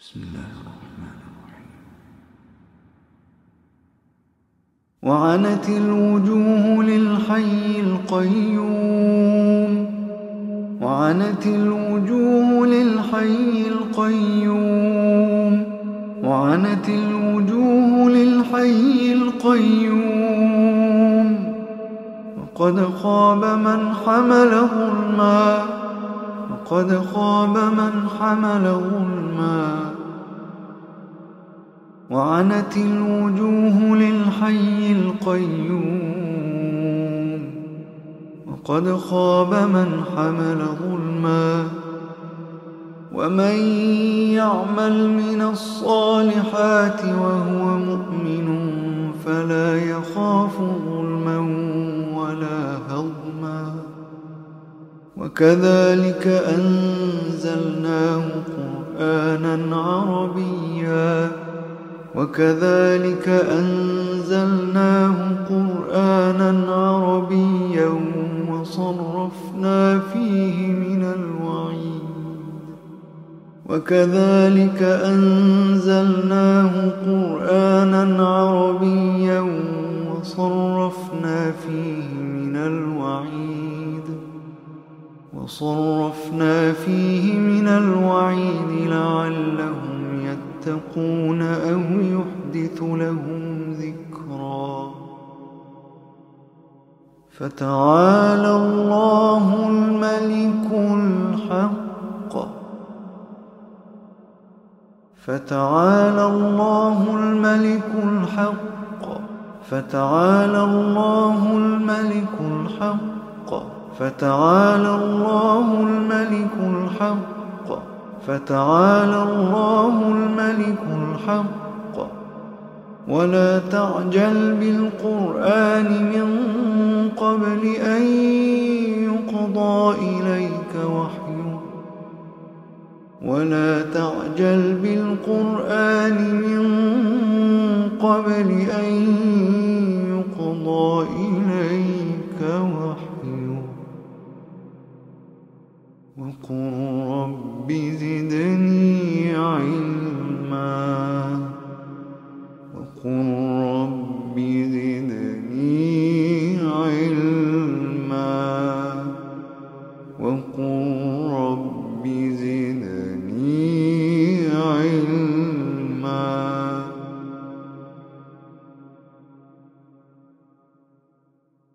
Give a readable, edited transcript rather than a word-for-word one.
بسم الله الرحمن الرحيم. وعنت الوجوه للحي القيوم، وعنت الوجوه للحي القيوم، وعنت الوجوه للحي القيوم. وقد خاب من حمل ظلما، وقد خاب من حمل ظلما. وعنت الوجوه للحي القيوم، وقد خاب من حمل ظلما. ومن يعمل من الصالحات وهو مؤمن فلا يخاف ظلما ولا هضما. وكذلك أنزلناه قرآنا عربيا، وكذلك أنزلناه قرآنا عربيا وصرفنا فيه من الوعيد، وكذلك أنزلناه قرآنا عربيا وصرفنا فيه من الوعيد لعلهم يتقون أو يحدث لهم ذكرا. فتعالى الله الملك الحق، فتعالى الله الملك الحق، فتعالى الله الملك الحق، فتعالى الله الملك الحق، فتعالى الله الملك الحق. ولا تعجل بالقرآن من قبل أن يقضى إليك وحيه، ولا تعجل بالقرآن من قبل أن يقضى إليك وحيه. وقل رب زدني علما.